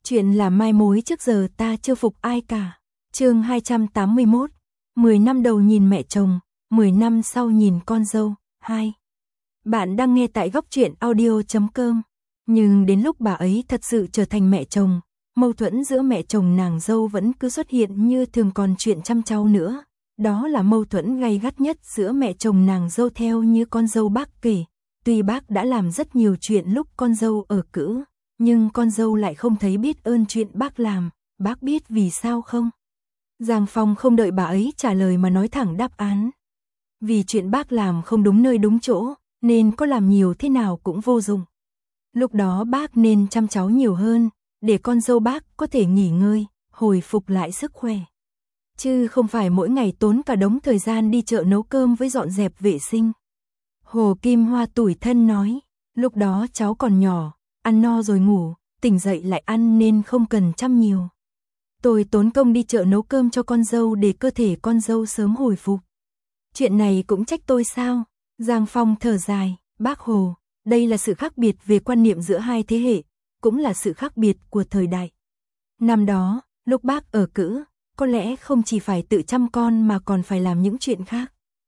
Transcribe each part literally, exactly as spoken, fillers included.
Chuyện là mai mối trước giờ ta chưa phục ai cả. Chương hai trăm tám mươi mốt. mười năm đầu nhìn mẹ chồng, mười năm sau nhìn con dâu. hai. Bạn đang nghe tại góc truyện audio chấm com. Nhưng đến lúc bà ấy thật sự trở thành mẹ chồng, mâu thuẫn giữa mẹ chồng nàng dâu vẫn cứ xuất hiện như thường, còn chuyện chăm cháu nữa. Đó là mâu thuẫn gay gắt nhất giữa mẹ chồng nàng dâu theo như con dâu bác kể. Tuy bác đã làm rất nhiều chuyện lúc con dâu ở cữ, nhưng con dâu lại không thấy biết ơn chuyện bác làm. Bác biết vì sao không? Giang Phong không đợi bà ấy trả lời mà nói thẳng đáp án. Vì chuyện bác làm không đúng nơi đúng chỗ, nên có làm nhiều thế nào cũng vô dụng. Lúc đó bác nên chăm cháu nhiều hơn, để con dâu bác có thể nghỉ ngơi, hồi phục lại sức khỏe. Chứ không phải mỗi ngày tốn cả đống thời gian đi chợ nấu cơm với dọn dẹp vệ sinh. Hồ Kim Hoa tủi thân nói, lúc đó cháu còn nhỏ, ăn no rồi ngủ, tỉnh dậy lại ăn nên không cần chăm nhiều. Tôi tốn công đi chợ nấu cơm cho con dâu để cơ thể con dâu sớm hồi phục. Chuyện này cũng trách tôi sao? Giang Phong thở dài, bác Hồ, đây là sự khác biệt về quan niệm giữa hai thế hệ, cũng là sự khác biệt của thời đại. Năm đó, lúc bác ở cữ, có lẽ không chỉ phải tự chăm con mà còn phải làm những chuyện khác.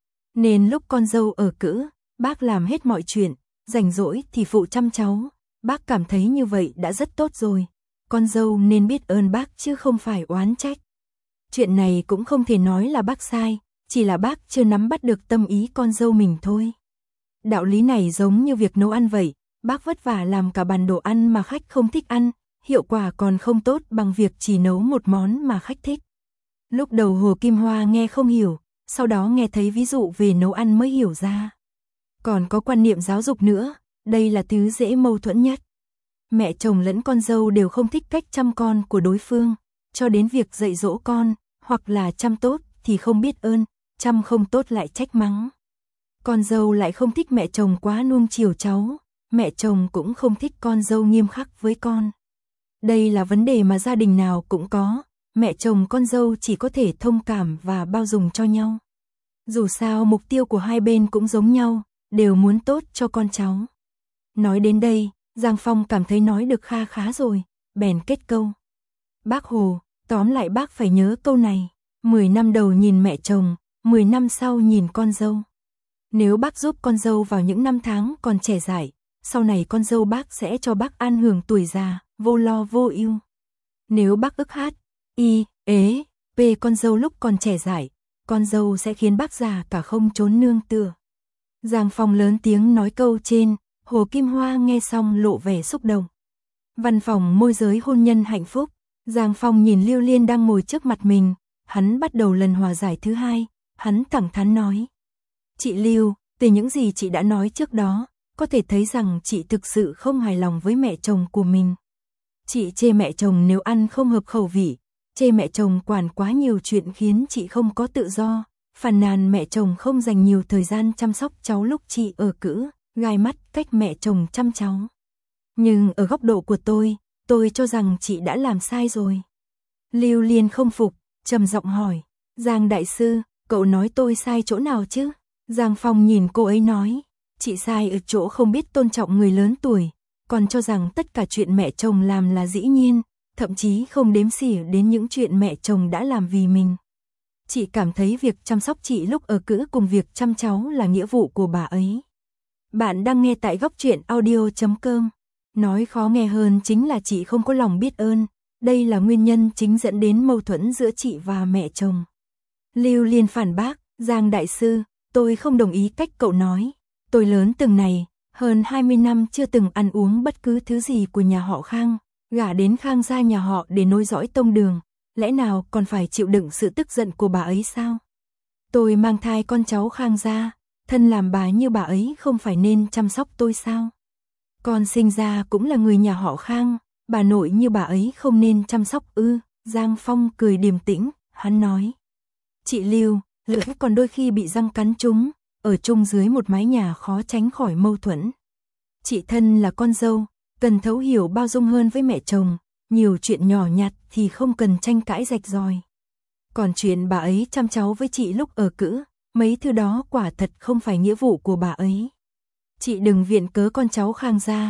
Nên lúc con dâu ở cữ, bác làm hết mọi chuyện, rảnh rỗi thì phụ chăm cháu. Bác cảm thấy như vậy đã rất tốt rồi. Con dâu nên biết ơn bác chứ không phải oán trách. Chuyện này cũng không thể nói là bác sai, chỉ là bác chưa nắm bắt được tâm ý con dâu mình thôi. Đạo lý này giống như việc nấu ăn vậy, bác vất vả làm cả bàn đồ ăn mà khách không thích ăn, hiệu quả còn không tốt bằng việc chỉ nấu một món mà khách thích. Lúc đầu Hồ Kim Hoa nghe không hiểu, sau đó nghe thấy ví dụ về nấu ăn mới hiểu ra. Còn có quan niệm giáo dục nữa, đây là thứ dễ mâu thuẫn nhất. Mẹ chồng lẫn con dâu đều không thích cách chăm con của đối phương, cho đến việc dạy dỗ con, hoặc là chăm tốt thì không biết ơn, chăm không tốt lại trách mắng. Con dâu lại không thích mẹ chồng quá nuông chiều cháu, mẹ chồng cũng không thích con dâu nghiêm khắc với con. Đây là vấn đề mà gia đình nào cũng có, mẹ chồng con dâu chỉ có thể thông cảm và bao dung cho nhau. Dù sao mục tiêu của hai bên cũng giống nhau, đều muốn tốt cho con cháu. Nói đến đây, Giang Phong cảm thấy nói được kha khá rồi, bèn kết câu. Bác Hồ, tóm lại bác phải nhớ câu này, mười năm đầu nhìn mẹ chồng, mười năm sau nhìn con dâu. Nếu bác giúp con dâu vào những năm tháng còn trẻ dại, sau này con dâu bác sẽ cho bác an hưởng tuổi già, vô lo vô ưu. Nếu bác ức hát, y, ế, về con dâu lúc còn trẻ dại, con dâu sẽ khiến bác già cả không trốn nương tựa. Giang Phong lớn tiếng nói câu trên, Hồ Kim Hoa nghe xong lộ vẻ xúc động. Văn phòng môi giới hôn nhân hạnh phúc, Giang Phong nhìn Lưu Liên đang ngồi trước mặt mình, hắn bắt đầu lần hòa giải thứ hai, hắn thẳng thắn nói. Chị Lưu, từ những gì chị đã nói trước đó, có thể thấy rằng chị thực sự không hài lòng với mẹ chồng của mình. Chị chê mẹ chồng nếu ăn không hợp khẩu vị, chê mẹ chồng quản quá nhiều chuyện khiến chị không có tự do, phàn nàn mẹ chồng không dành nhiều thời gian chăm sóc cháu lúc chị ở cữ, gai mắt cách mẹ chồng chăm cháu. Nhưng ở góc độ của tôi, tôi cho rằng chị đã làm sai rồi. Lưu Liên không phục, trầm giọng hỏi, Giang đại sư, cậu nói tôi sai chỗ nào chứ? Giang Phong nhìn cô ấy nói, chị sai ở chỗ không biết tôn trọng người lớn tuổi, còn cho rằng tất cả chuyện mẹ chồng làm là dĩ nhiên, thậm chí không đếm xỉa đến những chuyện mẹ chồng đã làm vì mình. Chị cảm thấy việc chăm sóc chị lúc ở cữ cùng việc chăm cháu là nghĩa vụ của bà ấy. Bạn đang nghe tại góc truyện audio chấm com. Nói khó nghe hơn chính là chị không có lòng biết ơn, đây là nguyên nhân chính dẫn đến mâu thuẫn giữa chị và mẹ chồng. Lưu Liên phản bác, Giang đại sư, tôi không đồng ý cách cậu nói. Tôi lớn từng này, hơn hai mươi năm chưa từng ăn uống bất cứ thứ gì của nhà họ Khang, gả đến Khang gia nhà họ để nối dõi tông đường, lẽ nào còn phải chịu đựng sự tức giận của bà ấy sao? Tôi mang thai con cháu Khang gia, thân làm bà như bà ấy không phải nên chăm sóc tôi sao? Con sinh ra cũng là người nhà họ Khang, bà nội như bà ấy không nên chăm sóc ư? Giang Phong cười điềm tĩnh, hắn nói. Chị Lưu, lưỡi còn đôi khi bị răng cắn trúng, ở chung dưới một mái nhà khó tránh khỏi mâu thuẫn. Chị thân là con dâu, cần thấu hiểu bao dung hơn với mẹ chồng, nhiều chuyện nhỏ nhặt thì không cần tranh cãi rạch ròi. Còn chuyện bà ấy chăm cháu với chị lúc ở cữ, mấy thứ đó quả thật không phải nghĩa vụ của bà ấy. Chị đừng viện cớ con cháu Khang gia,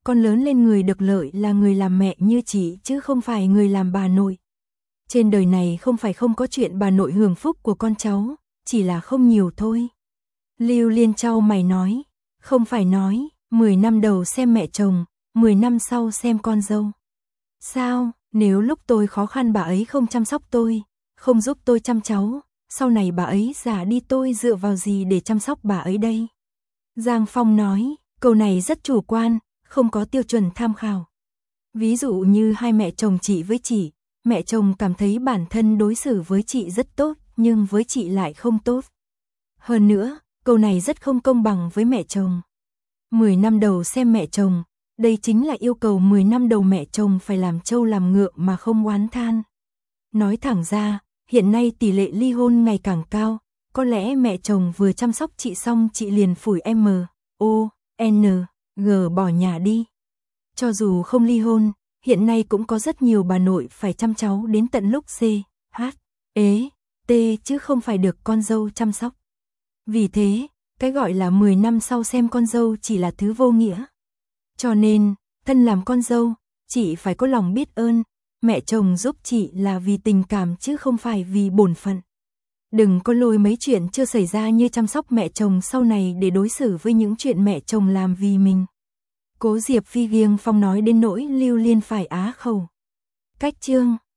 con lớn lên người được lợi là người làm mẹ như chị chứ không phải người làm bà nội. Trên đời này không phải không có chuyện bà nội hưởng phúc của con cháu, chỉ là không nhiều thôi. Lưu Liên chau mày nói, không phải nói, mười năm đầu xem mẹ chồng, mười năm sau xem con dâu. Sao, nếu lúc tôi khó khăn bà ấy không chăm sóc tôi, không giúp tôi chăm cháu, sau này bà ấy già đi tôi dựa vào gì để chăm sóc bà ấy đây? Giang Phong nói, câu này rất chủ quan, không có tiêu chuẩn tham khảo. Ví dụ như hai mẹ chồng chị với chị, mẹ chồng cảm thấy bản thân đối xử với chị rất tốt, nhưng với chị lại không tốt. Hơn nữa, câu này rất không công bằng với mẹ chồng. mười năm đầu xem mẹ chồng, đây chính là yêu cầu mười năm đầu mẹ chồng phải làm trâu làm ngựa mà không oán than. Nói thẳng ra, hiện nay tỷ lệ ly hôn ngày càng cao, có lẽ mẹ chồng vừa chăm sóc chị xong chị liền phủi M, O, N, G bỏ nhà đi. Cho dù không ly hôn, hiện nay cũng có rất nhiều bà nội phải chăm cháu đến tận lúc C, H, ế, T chứ không phải được con dâu chăm sóc. Vì thế, cái gọi là mười năm sau xem con dâu chỉ là thứ vô nghĩa. Cho nên, thân làm con dâu, chị phải có lòng biết ơn, mẹ chồng giúp chị là vì tình cảm chứ không phải vì bổn phận. Đừng có lôi mấy chuyện chưa xảy ra như chăm sóc mẹ chồng sau này để đối xử với những chuyện mẹ chồng làm vì mình. Cố Diệp Phi Giêng Phong nói đến nỗi Lưu Liên phải á khẩu. Cách chương